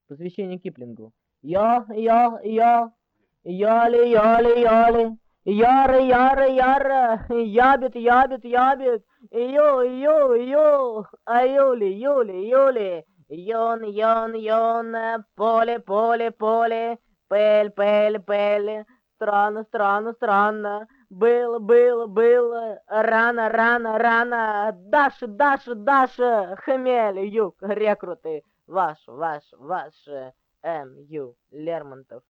Посвящение Киплингу. Яли, яли, яли. Яра, яра, яра. Ябед. Йо. Юли. Йон. Поле. Пель. Странно. Было. Рано. Даша. Хмель, юг, рекруты. Ваш. М.Ю. Лермонтов.